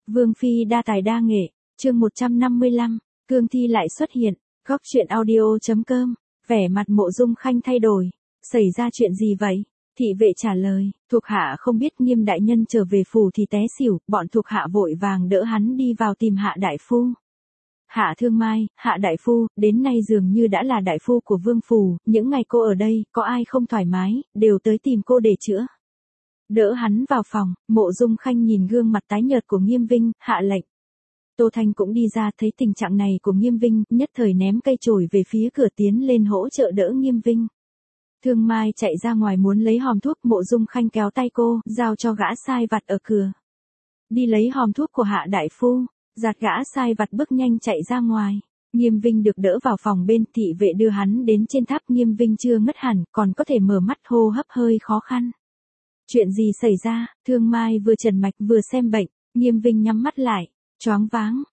Vương phi đa tài đa nghệ, chương 155, cương thi lại xuất hiện, góc truyện audio.com, vẻ mặt Mộ Dung Khanh thay đổi, xảy ra chuyện gì vậy? Thị vệ trả lời, thuộc hạ không biết Nghiêm đại nhân trở về phủ thì té xỉu, bọn thuộc hạ vội vàng đỡ hắn đi vào tìm Hạ đại phu. Hạ Thương Mai, Hạ đại phu, đến nay dường như đã là đại phu của Vương phủ, những ngày cô ở đây, có ai không thoải mái, đều tới tìm cô để chữa. Đỡ hắn vào phòng, Mộ Dung Khanh nhìn gương mặt tái nhợt của Nghiêm Vinh, hạ lệnh. Tô Thanh cũng đi ra thấy tình trạng này của Nghiêm Vinh, nhất thời ném cây chổi về phía cửa tiến lên hỗ trợ đỡ Nghiêm Vinh. Thương Mai chạy ra ngoài muốn lấy hòm thuốc, Mộ Dung Khanh kéo tay cô, giao cho gã sai vặt ở cửa. Đi lấy hòm thuốc của Hạ đại phu, giạt gã sai vặt bước nhanh chạy ra ngoài. Nghiêm Vinh được đỡ vào phòng bên, thị vệ đưa hắn đến trên tháp. Nghiêm Vinh chưa ngất hẳn, còn có thể mở mắt, hô hấp hơi khó khăn. Chuyện gì xảy ra? Thương Mai vừa trần mạch vừa xem bệnh, Nghiêm Vinh nhắm mắt lại, choáng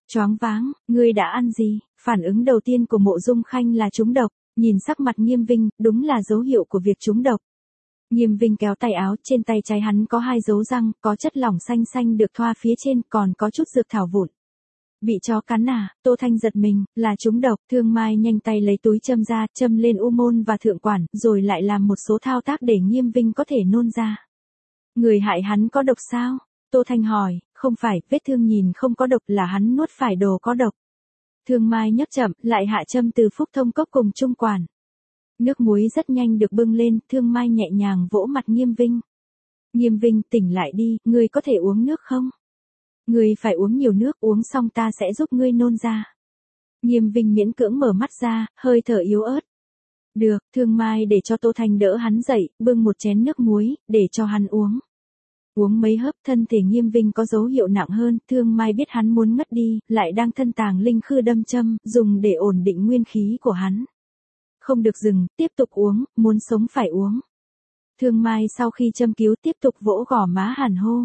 váng, ngươi đã ăn gì? Phản ứng đầu tiên của Mộ Dung Khanh là trúng độc, nhìn sắc mặt Nghiêm Vinh, đúng là dấu hiệu của việc trúng độc. Nghiêm Vinh kéo tay áo, trên tay trái hắn có 2 dấu răng, có chất lỏng xanh xanh được thoa phía trên, còn có chút dược thảo vụn. Bị chó cắn à? Tô Thanh giật mình, là trúng độc. Thương Mai nhanh tay lấy túi châm ra, châm lên u môn và thượng quản, rồi lại làm một số thao tác để Nghiêm Vinh có thể nôn ra. Người hại hắn có độc sao? Tô Thanh hỏi, không phải, vết thương nhìn không có độc, là hắn nuốt phải đồ có độc. Thương Mai nhấp chậm, lại hạ châm từ phúc thông cốc cùng trung quản. Nước muối rất nhanh được bưng lên, Thương Mai nhẹ nhàng vỗ mặt Nghiêm Vinh. Nghiêm Vinh, tỉnh lại đi, ngươi có thể uống nước không? Ngươi phải uống nhiều nước, uống xong ta sẽ giúp ngươi nôn ra. Nghiêm Vinh miễn cưỡng mở mắt ra, hơi thở yếu ớt. Được, Thương Mai để cho Tô Thanh đỡ hắn dậy, bưng một chén nước muối, để cho hắn uống. Uống mấy hớp, thân thể Nghiêm Vinh có dấu hiệu nặng hơn, Thương Mai biết hắn muốn ngất đi, lại đang thân tàng linh khư đâm châm, dùng để ổn định nguyên khí của hắn. Không được dừng, tiếp tục uống, muốn sống phải uống. Thương Mai sau khi châm cứu tiếp tục vỗ gò má hàn hô.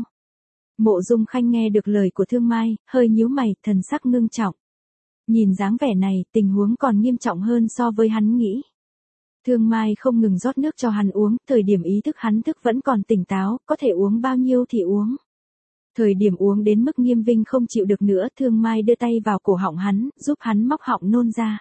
Mộ Dung Khanh nghe được lời của Thương Mai, hơi nhíu mày, thần sắc ngưng trọng. Nhìn dáng vẻ này, tình huống còn nghiêm trọng hơn so với hắn nghĩ. Thương Mai không ngừng rót nước cho hắn uống, thời điểm ý thức hắn thức vẫn còn tỉnh táo, có thể uống bao nhiêu thì uống. Thời điểm uống đến mức Nghiêm Vinh không chịu được nữa, Thương Mai đưa tay vào cổ họng hắn, giúp hắn móc họng nôn ra.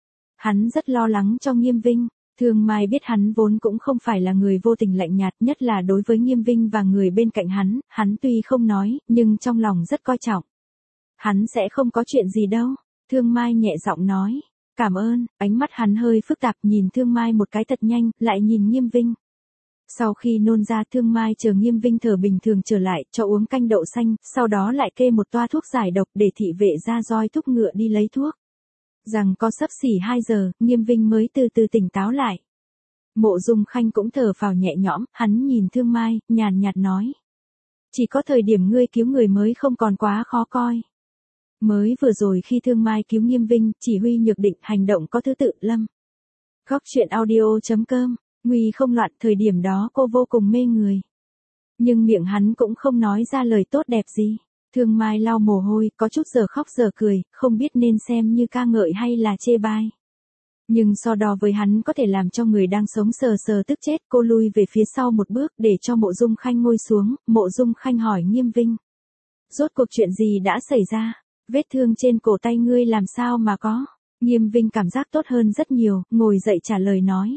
Hắn rất lo lắng cho Nghiêm Vinh. Thương Mai biết hắn vốn cũng không phải là người vô tình lạnh nhạt, nhất là đối với Nghiêm Vinh và người bên cạnh hắn tuy không nói, nhưng trong lòng rất coi trọng. Hắn sẽ không có chuyện gì đâu, Thương Mai nhẹ giọng nói. Cảm ơn, ánh mắt hắn hơi phức tạp, nhìn Thương Mai một cái thật nhanh, lại nhìn Nghiêm Vinh. Sau khi nôn ra, Thương Mai chờ Nghiêm Vinh thở bình thường trở lại, cho uống canh đậu xanh, sau đó lại kê một toa thuốc giải độc để thị vệ ra roi thúc ngựa đi lấy thuốc. Rằng có sắp xỉ 2 giờ, Nghiêm Vinh mới từ từ tỉnh táo lại. Mộ Dung Khanh cũng thở phào nhẹ nhõm, hắn nhìn Thương Mai, nhàn nhạt nói. Chỉ có thời điểm ngươi cứu người mới không còn quá khó coi. Mới vừa rồi khi Thương Mai cứu Nghiêm Vinh, chỉ huy nhược định, hành động có thứ tự, lâm. Góc truyện audio.com, nguy không loạn, thời điểm đó cô vô cùng mê người. Nhưng miệng hắn cũng không nói ra lời tốt đẹp gì. Thương Mai lau mồ hôi, có chút giờ khóc giờ cười, không biết nên xem như ca ngợi hay là chê bai. Nhưng so đo với hắn có thể làm cho người đang sống sờ sờ tức chết, cô lui về phía sau một bước để cho Mộ Dung Khanh ngồi xuống. Mộ Dung Khanh hỏi Nghiêm Vinh. Rốt cuộc chuyện gì đã xảy ra? Vết thương trên cổ tay ngươi làm sao mà có? Nghiêm Vinh cảm giác tốt hơn rất nhiều, ngồi dậy trả lời nói.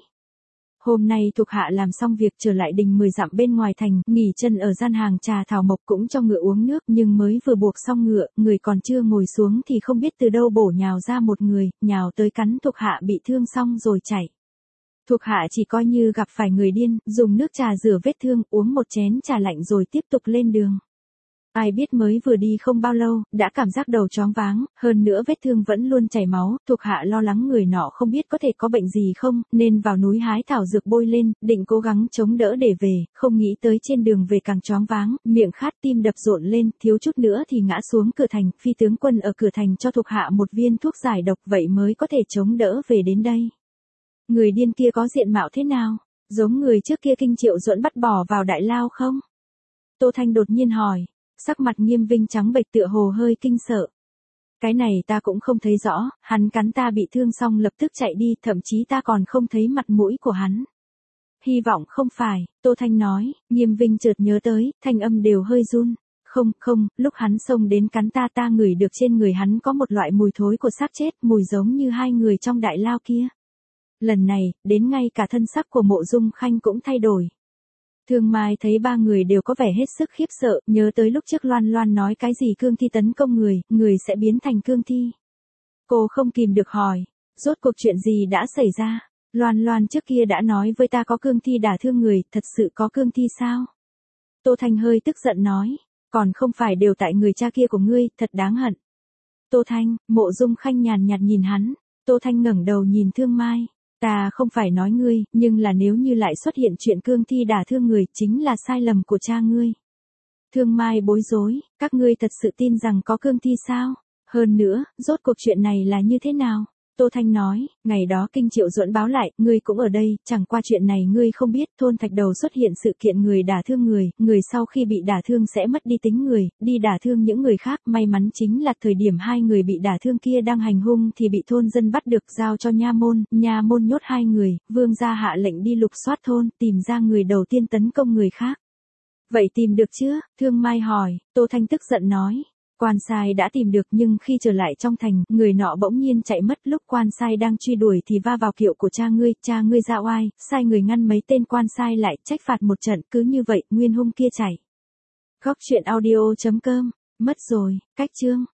Hôm nay thuộc hạ làm xong việc trở lại đình 10 dặm bên ngoài thành, nghỉ chân ở gian hàng trà thảo mộc, cũng cho ngựa uống nước, nhưng mới vừa buộc xong ngựa, người còn chưa ngồi xuống thì không biết từ đâu bổ nhào ra một người, nhào tới cắn thuộc hạ bị thương xong rồi chạy. Thuộc hạ chỉ coi như gặp phải người điên, dùng nước trà rửa vết thương, uống một chén trà lạnh rồi tiếp tục lên đường. Ai biết mới vừa đi không bao lâu, đã cảm giác đầu choáng váng, hơn nữa vết thương vẫn luôn chảy máu, thuộc hạ lo lắng người nọ không biết có thể có bệnh gì không, nên vào núi hái thảo dược bôi lên, định cố gắng chống đỡ để về, không nghĩ tới trên đường về càng choáng váng, miệng khát tim đập rộn lên, thiếu chút nữa thì ngã xuống cửa thành, phi tướng quân ở cửa thành cho thuộc hạ một viên thuốc giải độc, vậy mới có thể chống đỡ về đến đây. Người điên kia có diện mạo thế nào? Giống người trước kia Kinh Triệu Duẫn bắt bỏ vào đại lao không? Tô Thanh đột nhiên hỏi. Sắc mặt Nghiêm Vinh trắng bệch, tựa hồ hơi kinh sợ. Cái này ta cũng không thấy rõ, hắn cắn ta bị thương xong lập tức chạy đi, thậm chí ta còn không thấy mặt mũi của hắn. Hy vọng không phải, Tô Thanh nói. Nghiêm Vinh chợt nhớ tới, thanh âm đều hơi run. Không, không, lúc hắn xông đến cắn ta ngửi được trên người hắn có một loại mùi thối của xác chết, mùi giống như hai người trong đại lao kia. Lần này, đến ngay cả thân sắc của Mộ Dung Khanh cũng thay đổi. Thương Mai thấy ba người đều có vẻ hết sức khiếp sợ, nhớ tới lúc trước Loan Loan nói cái gì cương thi tấn công người sẽ biến thành cương thi. Cô không kìm được hỏi, rốt cuộc chuyện gì đã xảy ra? Loan Loan trước kia đã nói với ta có cương thi đả thương người, thật sự có cương thi sao? Tô Thanh hơi tức giận nói, còn không phải đều tại người cha kia của ngươi, thật đáng hận. Tô Thanh, Mộ Dung Khanh nhàn nhạt nhìn hắn, Tô Thanh ngẩng đầu nhìn Thương Mai, ta không phải nói ngươi, nhưng là nếu như lại xuất hiện chuyện cương thi đả thương người, chính là sai lầm của cha ngươi. Thương Mai bối rối, các ngươi thật sự tin rằng có cương thi sao? Hơn nữa, rốt cuộc chuyện này là như thế nào? Tô Thanh nói, ngày đó Kinh Triệu Duẫn báo lại, ngươi cũng ở đây, chẳng qua chuyện này ngươi không biết, thôn Thạch Đầu xuất hiện sự kiện người đả thương người sau khi bị đả thương sẽ mất đi tính người, đi đả thương những người khác, may mắn chính là thời điểm hai người bị đả thương kia đang hành hung thì bị thôn dân bắt được giao cho nha môn nhốt hai người, vương gia hạ lệnh đi lục soát thôn, tìm ra người đầu tiên tấn công người khác. Vậy tìm được chưa? Thương Mai hỏi, Tô Thanh tức giận nói. Quan sai đã tìm được nhưng khi trở lại trong thành, người nọ bỗng nhiên chạy mất lúc quan sai đang truy đuổi thì va vào kiệu của cha ngươi ra oai, sai người ngăn mấy tên quan sai lại trách phạt một trận, cứ như vậy, nguyên hung kia chạy. Góc truyện audio.com, mất rồi, cách chương.